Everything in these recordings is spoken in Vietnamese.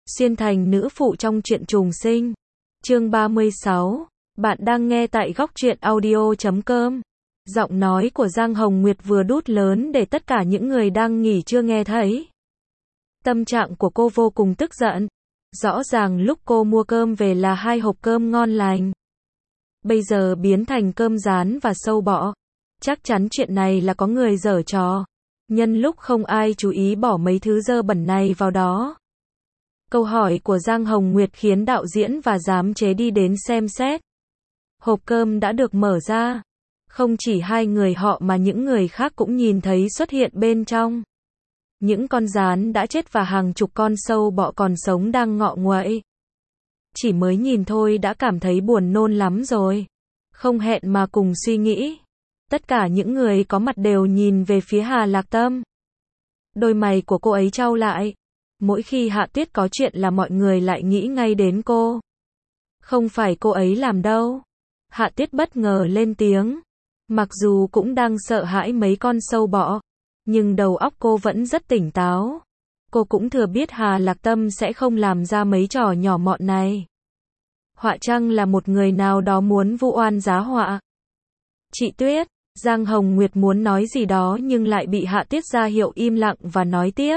xuyên thành nữ phụ trong truyện trùng sinh. Chương 36. Bạn đang nghe tại góc truyện audio.com. Giọng nói của Giang Hồng Nguyệt vừa đút lớn để tất cả những người đang nghỉ trưa nghe thấy. Tâm trạng của cô vô cùng tức giận. Rõ ràng lúc cô mua cơm về là 2 hộp cơm ngon lành. Bây giờ biến thành cơm rán và sâu bọ. Chắc chắn chuyện này là có người giở trò. Nhân lúc không ai chú ý bỏ mấy thứ dơ bẩn này vào đó. Câu hỏi của Giang Hồng Nguyệt khiến đạo diễn và giám chế đi đến xem xét. Hộp cơm đã được mở ra. Không chỉ hai người họ mà những người khác cũng nhìn thấy xuất hiện bên trong. Những con gián đã chết và hàng chục con sâu bọ còn sống đang ngọ nguậy. Chỉ mới nhìn thôi đã cảm thấy buồn nôn lắm rồi. Không hẹn mà cùng suy nghĩ. Tất cả những người có mặt đều nhìn về phía Hà Lạc Tâm. Đôi mày của cô ấy chau lại. Mỗi khi Hạ Tuyết có chuyện là mọi người lại nghĩ ngay đến cô. Không phải cô ấy làm đâu. Hạ Tuyết bất ngờ lên tiếng. Mặc dù cũng đang sợ hãi mấy con sâu bọ, nhưng đầu óc cô vẫn rất tỉnh táo. Cô cũng thừa biết Hà Lạc Tâm sẽ không làm ra mấy trò nhỏ mọn này. Họa chăng là một người nào đó muốn vu oan giá họa. Chị Tuyết, Giang Hồng Nguyệt muốn nói gì đó nhưng lại bị Hạ Tuyết ra hiệu im lặng và nói tiếp.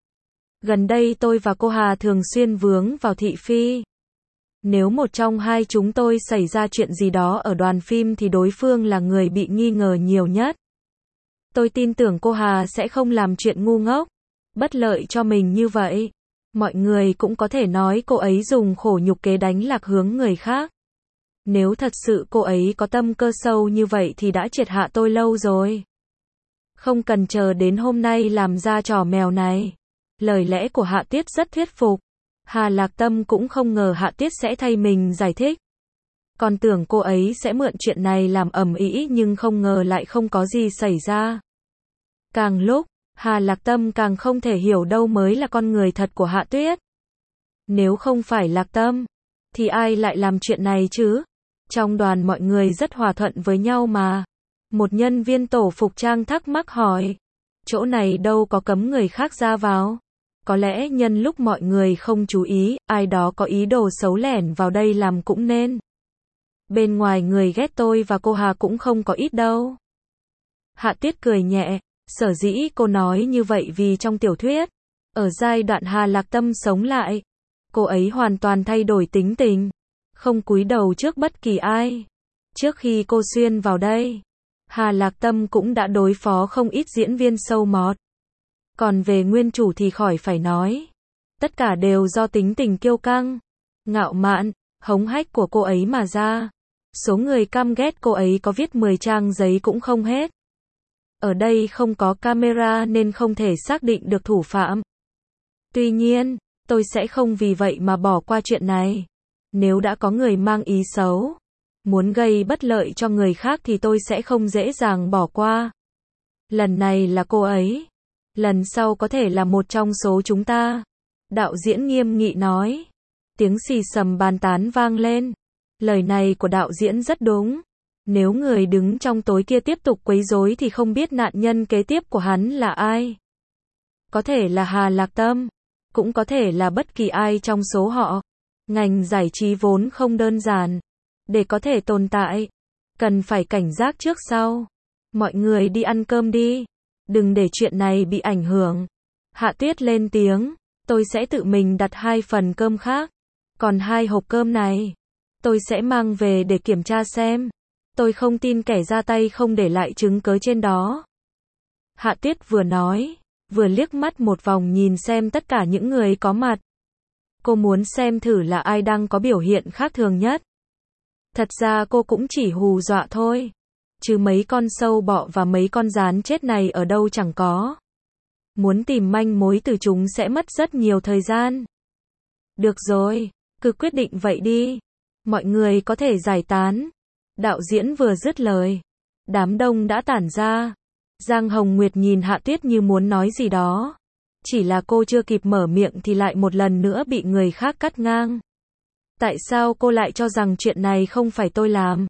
Gần đây tôi và cô Hà thường xuyên vướng vào thị phi. Nếu một trong hai chúng tôi xảy ra chuyện gì đó ở đoàn phim thì đối phương là người bị nghi ngờ nhiều nhất. Tôi tin tưởng cô Hà sẽ không làm chuyện ngu ngốc, bất lợi cho mình như vậy. Mọi người cũng có thể nói cô ấy dùng khổ nhục kế đánh lạc hướng người khác. Nếu thật sự cô ấy có tâm cơ sâu như vậy thì đã triệt hạ tôi lâu rồi. Không cần chờ đến hôm nay làm ra trò mèo này. Lời lẽ của Hạ Tuyết rất thuyết phục. Hà Lạc Tâm cũng không ngờ Hạ Tuyết sẽ thay mình giải thích. Còn tưởng cô ấy sẽ mượn chuyện này làm ầm ĩ nhưng không ngờ lại không có gì xảy ra. Càng lúc, Hà Lạc Tâm càng không thể hiểu đâu mới là con người thật của Hạ Tuyết. Nếu không phải Lạc Tâm, thì ai lại làm chuyện này chứ? Trong đoàn mọi người rất hòa thuận với nhau mà. Một nhân viên tổ phục trang thắc mắc hỏi. Chỗ này đâu có cấm người khác ra vào. Có lẽ nhân lúc mọi người không chú ý, ai đó có ý đồ xấu lẻn vào đây làm cũng nên. Bên ngoài người ghét tôi và cô Hà cũng không có ít đâu. Hạ Tuyết cười nhẹ, sở dĩ cô nói như vậy vì trong tiểu thuyết, ở giai đoạn Hà Lạc Tâm sống lại, cô ấy hoàn toàn thay đổi tính tình, không cúi đầu trước bất kỳ ai. Trước khi cô xuyên vào đây, Hà Lạc Tâm cũng đã đối phó không ít diễn viên sâu mọt. Còn về nguyên chủ thì khỏi phải nói. Tất cả đều do tính tình kiêu căng, ngạo mạn, hống hách của cô ấy mà ra. Số người căm ghét cô ấy có viết 10 trang giấy cũng không hết. Ở đây không có camera nên không thể xác định được thủ phạm. Tuy nhiên, tôi sẽ không vì vậy mà bỏ qua chuyện này. Nếu đã có người mang ý xấu, muốn gây bất lợi cho người khác thì tôi sẽ không dễ dàng bỏ qua. Lần này là cô ấy. Lần sau có thể là một trong số chúng ta. Đạo diễn nghiêm nghị nói. Tiếng xì xầm bàn tán vang lên. Lời này của đạo diễn rất đúng. Nếu người đứng trong tối kia tiếp tục quấy rối thì không biết nạn nhân kế tiếp của hắn là ai. Có thể là Hà Lạc Tâm. Cũng có thể là bất kỳ ai trong số họ. Ngành giải trí vốn không đơn giản. Để có thể tồn tại, cần phải cảnh giác trước sau. Mọi người đi ăn cơm đi. Đừng để chuyện này bị ảnh hưởng. Hạ Tuyết lên tiếng. Tôi sẽ tự mình đặt 2 phần cơm khác. Còn 2 hộp cơm này, tôi sẽ mang về để kiểm tra xem. Tôi không tin kẻ ra tay không để lại chứng cớ trên đó. Hạ Tuyết vừa nói, vừa liếc mắt một vòng nhìn xem tất cả những người có mặt. Cô muốn xem thử là ai đang có biểu hiện khác thường nhất. Thật ra cô cũng chỉ hù dọa thôi. Chứ mấy con sâu bọ và mấy con gián chết này ở đâu chẳng có. Muốn tìm manh mối từ chúng sẽ mất rất nhiều thời gian. Được rồi, cứ quyết định vậy đi. Mọi người có thể giải tán. Đạo diễn vừa dứt lời, đám đông đã tản ra. Giang Hồng Nguyệt nhìn Hạ Tuyết như muốn nói gì đó. Chỉ là cô chưa kịp mở miệng thì lại một lần nữa bị người khác cắt ngang. Tại sao cô lại cho rằng chuyện này không phải tôi làm?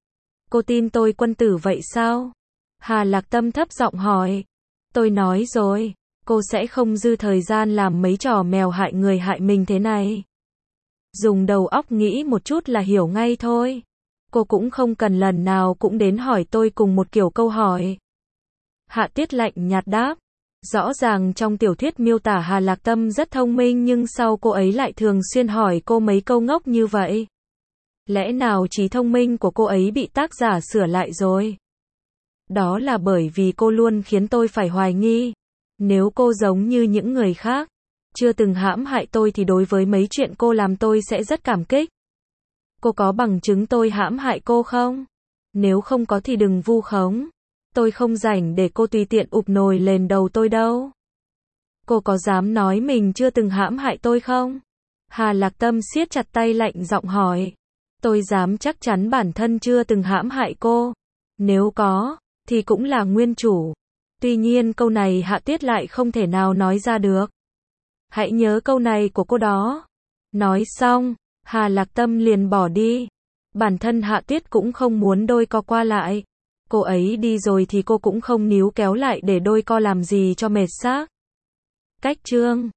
Cô tin tôi quân tử vậy sao? Hà Lạc Tâm thấp giọng hỏi. Tôi nói rồi, Cô sẽ không dư thời gian làm mấy trò mèo hại người hại mình thế này. Dùng đầu óc nghĩ một chút là hiểu ngay thôi. Cô cũng không cần lần nào cũng đến hỏi tôi cùng một kiểu câu hỏi. Hạ Tuyết lạnh nhạt đáp. Rõ ràng trong tiểu thuyết miêu tả Hà Lạc Tâm rất thông minh nhưng sau cô ấy lại thường xuyên hỏi cô mấy câu ngốc như vậy. Lẽ nào trí thông minh của cô ấy bị tác giả sửa lại rồi? Đó là bởi vì cô luôn khiến tôi phải hoài nghi. Nếu cô giống như những người khác, chưa từng hãm hại tôi thì đối với mấy chuyện cô làm tôi sẽ rất cảm kích. Cô có bằng chứng tôi hãm hại cô không? Nếu không có thì đừng vu khống. Tôi không rảnh để cô tùy tiện ụp nồi lên đầu tôi đâu. Cô có dám nói mình chưa từng hãm hại tôi không? Hà Lạc Tâm siết chặt tay lạnh giọng hỏi. Tôi dám chắc chắn bản thân chưa từng hãm hại cô. Nếu có, thì cũng là nguyên chủ. Tuy nhiên câu này Hạ Tuyết lại không thể nào nói ra được. Hãy nhớ câu này của cô đó. Nói xong, Hà Lạc Tâm liền bỏ đi. Bản thân Hạ Tuyết cũng không muốn đôi co qua lại. Cô ấy đi rồi thì cô cũng không níu kéo lại để đôi co làm gì cho mệt xác. Cách chương